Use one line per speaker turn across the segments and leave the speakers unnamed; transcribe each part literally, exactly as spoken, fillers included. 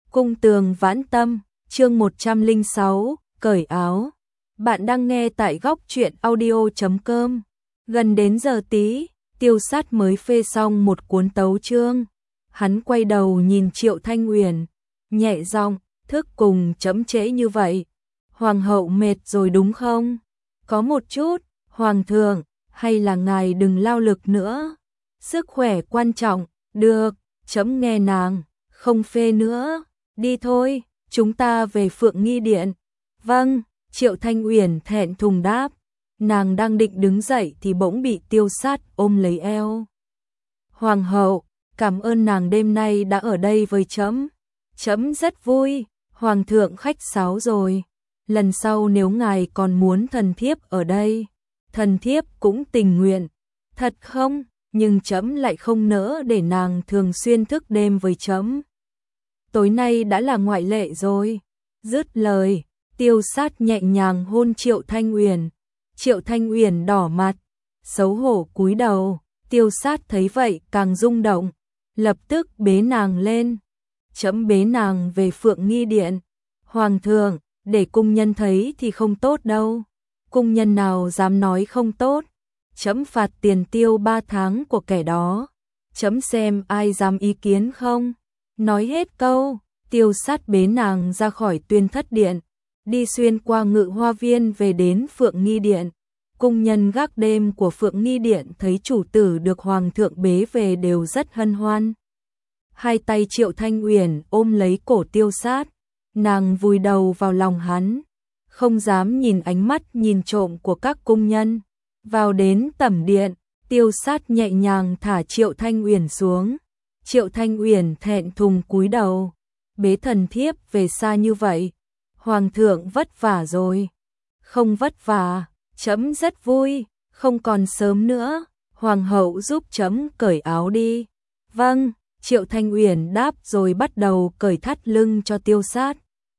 Cung tường vãn tâm, chương một trăm lẻ sáu, cởi áo. Bạn đang nghe tại góc truyện audio chấm com. Gần đến giờ tí, Tiêu Sát mới phê xong một cuốn tấu chương. Hắn quay đầu nhìn Triệu Thanh Uyển, nhẹ giọng, thức cùng chấm trễ như vậy. Hoàng hậu mệt rồi đúng không? Có một chút, Hoàng thượng, hay là ngài đừng lao lực nữa. Sức khỏe quan trọng, được, chấm nghe nàng, không phê nữa. Đi thôi, chúng ta về Phượng Nghi Điện. Vâng, Triệu Thanh Uyển thẹn thùng đáp. Nàng đang định đứng dậy thì bỗng bị Tiêu Sát ôm lấy eo. Hoàng hậu, cảm ơn nàng đêm nay đã ở đây với chấm. Chấm rất vui, Hoàng thượng khách sáo rồi. Lần sau nếu ngài còn muốn thần thiếp ở đây, thần thiếp cũng tình nguyện. Thật không? Nhưng chấm lại không nỡ để nàng thường xuyên thức đêm với chấm. Tối nay đã là ngoại lệ rồi. Dứt lời, Tiêu Sát nhẹ nhàng hôn Triệu Thanh Uyển. Triệu Thanh Uyển đỏ mặt, xấu hổ cúi đầu. Tiêu Sát thấy vậy càng rung động, lập tức bế nàng lên. Chấm bế nàng về Phượng Nghi Điện. Hoàng thượng, để cung nhân thấy thì không tốt đâu. Cung nhân nào dám nói không tốt. Chấm phạt tiền tiêu ba tháng của kẻ đó. Chấm xem ai dám ý kiến không. Nói hết câu, Tiêu Sát bế nàng ra khỏi Tuyên Thất Điện, đi xuyên qua Ngự Hoa Viên về đến Phượng Nghi Điện. Cung nhân gác đêm của Phượng Nghi Điện thấy chủ tử được Hoàng thượng bế về đều rất hân hoan. Hai tay Triệu Thanh Uyển ôm lấy cổ Tiêu Sát, nàng vùi đầu vào lòng hắn, không dám nhìn ánh mắt nhìn trộm của các cung nhân. Vào đến tẩm điện, Tiêu Sát nhẹ nhàng thả Triệu Thanh Uyển xuống. Triệu Thanh Uyển thẹn thùng cúi đầu, bế thần thiếp về xa như vậy. Hoàng thượng vất vả rồi. Không vất vả, chấm rất vui, không còn sớm nữa. Hoàng hậu giúp chấm cởi áo đi. Vâng, Triệu Thanh Uyển đáp rồi bắt đầu cởi thắt lưng cho Tiêu Sát.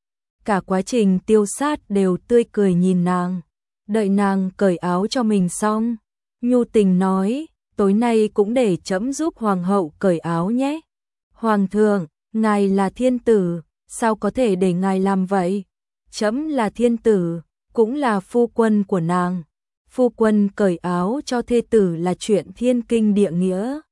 Cả quá trình Tiêu Sát đều tươi cười nhìn nàng. Đợi nàng cởi áo cho mình xong, nhu tình nói, tối nay cũng để chấm giúp hoàng hậu cởi áo nhé. Hoàng thượng, ngài là thiên tử, sao có thể để ngài làm vậy? Chấm là thiên tử, cũng là phu quân của nàng. Phu quân cởi áo cho thê tử là chuyện thiên kinh địa nghĩa.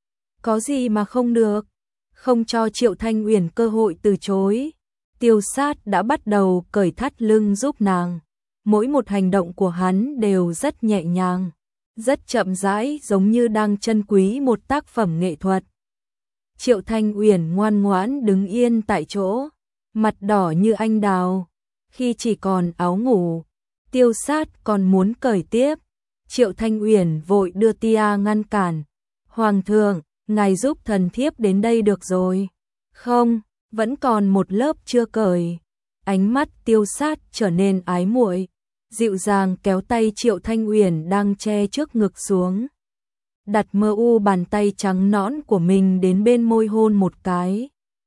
Có gì mà không được? Không cho Triệu Thanh Uyển cơ hội từ chối. Tiêu Sát đã bắt đầu cởi thắt lưng giúp nàng. Mỗi một hành động của hắn đều rất nhẹ nhàng, rất chậm rãi, giống như đang trân quý một tác phẩm nghệ thuật. Triệu Thanh Uyển ngoan ngoãn đứng yên tại chỗ, mặt đỏ như anh đào. Khi chỉ còn áo ngủ, Tiêu Sát còn muốn cởi tiếp. Triệu Thanh Uyển vội đưa tia ngăn cản. Hoàng thượng, ngài giúp thần thiếp đến đây được rồi. Không, vẫn còn một lớp chưa cởi. Ánh mắt Tiêu Sát trở nên ái muội, dịu dàng kéo tay Triệu Thanh Uyển đang che trước ngực xuống. Đặt mơ u bàn tay trắng nõn của mình đến bên môi hôn một cái.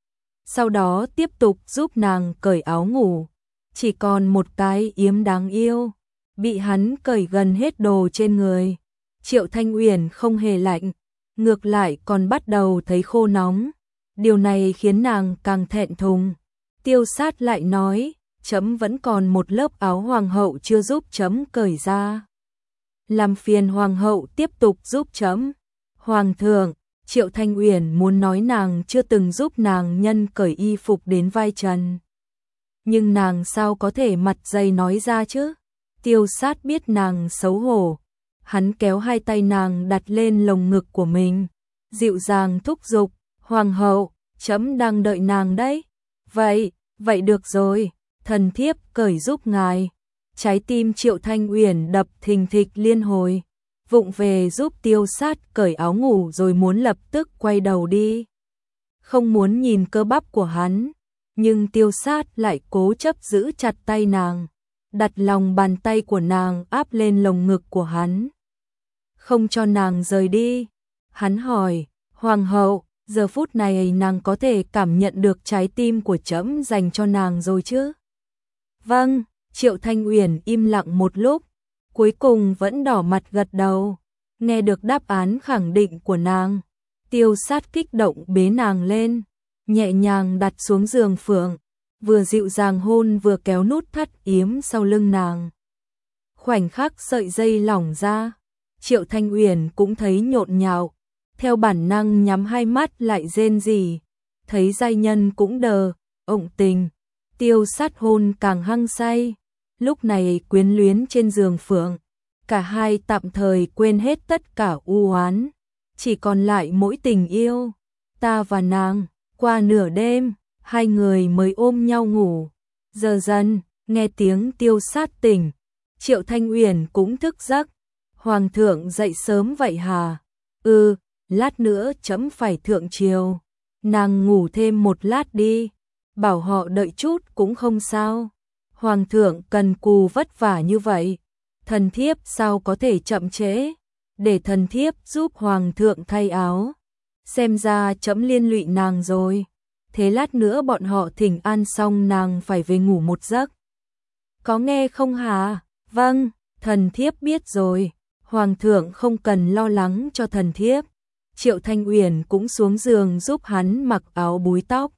Sau đó tiếp tục giúp nàng cởi áo ngủ. Chỉ còn một cái yếm đáng yêu, bị hắn cởi gần hết đồ trên người. Triệu Thanh Uyển không hề lạnh, ngược lại còn bắt đầu thấy khô nóng. Điều này khiến nàng càng thẹn thùng. Tiêu Sát lại nói, chấm vẫn còn một lớp áo hoàng hậu chưa giúp chấm cởi ra. Làm phiền hoàng hậu tiếp tục giúp chấm. Hoàng thượng, Triệu Thanh Uyển muốn nói nàng chưa từng giúp nàng nhân cởi y phục đến vai trần. Nhưng nàng sao có thể mặt dày nói ra chứ? Tiêu Sát biết nàng xấu hổ. Hắn kéo hai tay nàng đặt lên lồng ngực của mình, dịu dàng thúc giục, hoàng hậu, chấm đang đợi nàng đấy. Vậy, vậy được rồi, thần thiếp cởi giúp ngài. Trái tim Triệu Thanh Uyển đập thình thịch liên hồi, vụng về giúp Tiêu Sát cởi áo ngủ rồi muốn lập tức quay đầu đi. Không muốn nhìn cơ bắp của hắn, nhưng Tiêu Sát lại cố chấp giữ chặt tay nàng, đặt lòng bàn tay của nàng áp lên lồng ngực của hắn, không cho nàng rời đi. Hắn hỏi, hoàng hậu, giờ phút này nàng có thể cảm nhận được trái tim của chấm dành cho nàng rồi chứ? Vâng. Triệu Thanh Uyển im lặng một lúc, cuối cùng vẫn đỏ mặt gật đầu. Nghe được đáp án khẳng định của nàng, Tiêu Sát kích động bế nàng lên. nhẹ nhàng đặt xuống giường Phượng, vừa dịu dàng hôn vừa kéo nút thắt yếm sau lưng nàng. Khoảnh khắc sợi dây lỏng ra, Triệu Thanh Uyển cũng thấy nhộn nhạo, theo bản năng nhắm hai mắt lại rên rỉ, thấy giai nhân cũng đờ, ộng tình, tiêu sát hôn càng hăng say. Lúc này quyến luyến trên giường Phượng, cả hai tạm thời quên hết tất cả u oán, chỉ còn lại mỗi tình yêu, ta và nàng. Qua nửa đêm, hai người mới ôm nhau ngủ. Giờ dần, nghe tiếng tiêu sát tỉnh, Triệu Thanh Uyển cũng thức giấc. Hoàng thượng dậy sớm vậy hà? Ừ, lát nữa chấm phải thượng triều. Nàng ngủ thêm một lát đi, bảo họ đợi chút cũng không sao. Hoàng thượng cần cù vất vả như vậy, thần thiếp sao có thể chậm trễ, để thần thiếp giúp hoàng thượng thay áo. Xem ra chấm liên lụy nàng rồi, thế lát nữa bọn họ thỉnh an xong nàng phải về ngủ một giấc. Có nghe không hả? Vâng, thần thiếp biết rồi, hoàng thượng không cần lo lắng cho thần thiếp. Triệu Thanh Uyển cũng xuống giường giúp hắn mặc áo búi tóc,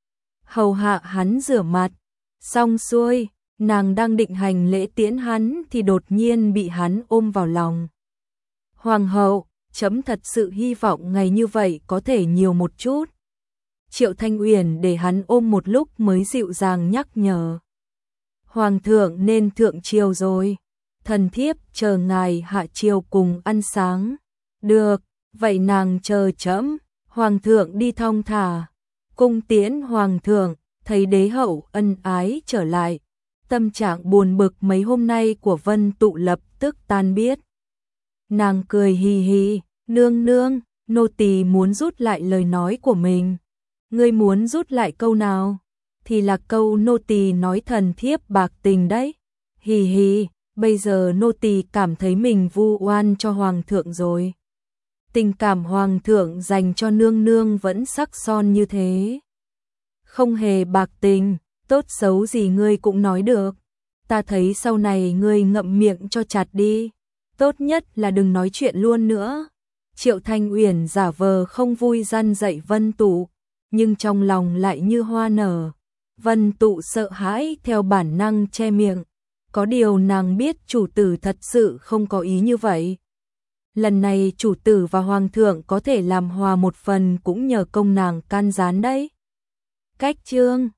hầu hạ hắn rửa mặt. Xong xuôi, nàng đang định hành lễ tiễn hắn thì đột nhiên bị hắn ôm vào lòng. Hoàng hậu, chấm thật sự hy vọng ngày như vậy có thể nhiều một chút. Triệu Thanh Uyển để hắn ôm một lúc mới dịu dàng nhắc nhở. Hoàng thượng nên thượng triều rồi, thần thiếp chờ ngài hạ triều cùng ăn sáng. Được, vậy nàng chờ chấm. Hoàng thượng đi thong thả, cung tiễn hoàng thượng. Thấy đế hậu ân ái trở lại, tâm trạng buồn bực mấy hôm nay của Vân Tụ lập tức tan biết. Nàng cười hì hì, nương nương, nô tỳ muốn rút lại lời nói của mình. Ngươi muốn rút lại câu nào? Thì là câu nô tỳ nói thần thiếp bạc tình đấy. Hì hì, bây giờ nô tỳ cảm thấy mình vu oan cho hoàng thượng rồi. Tình cảm hoàng thượng dành cho nương nương vẫn sắc son như thế. Không hề bạc tình, tốt xấu gì ngươi cũng nói được. Ta thấy sau này ngươi ngậm miệng cho chặt đi. Tốt nhất là đừng nói chuyện luôn nữa. Triệu Thanh Uyển giả vờ không vui răn dạy Vân Tụ, nhưng trong lòng lại như hoa nở. Vân Tụ sợ hãi theo bản năng che miệng. Có điều nàng biết chủ tử thật sự không có ý như vậy. Lần này chủ tử và hoàng thượng có thể làm hòa một phần cũng nhờ công nàng can gián đấy. Cách chương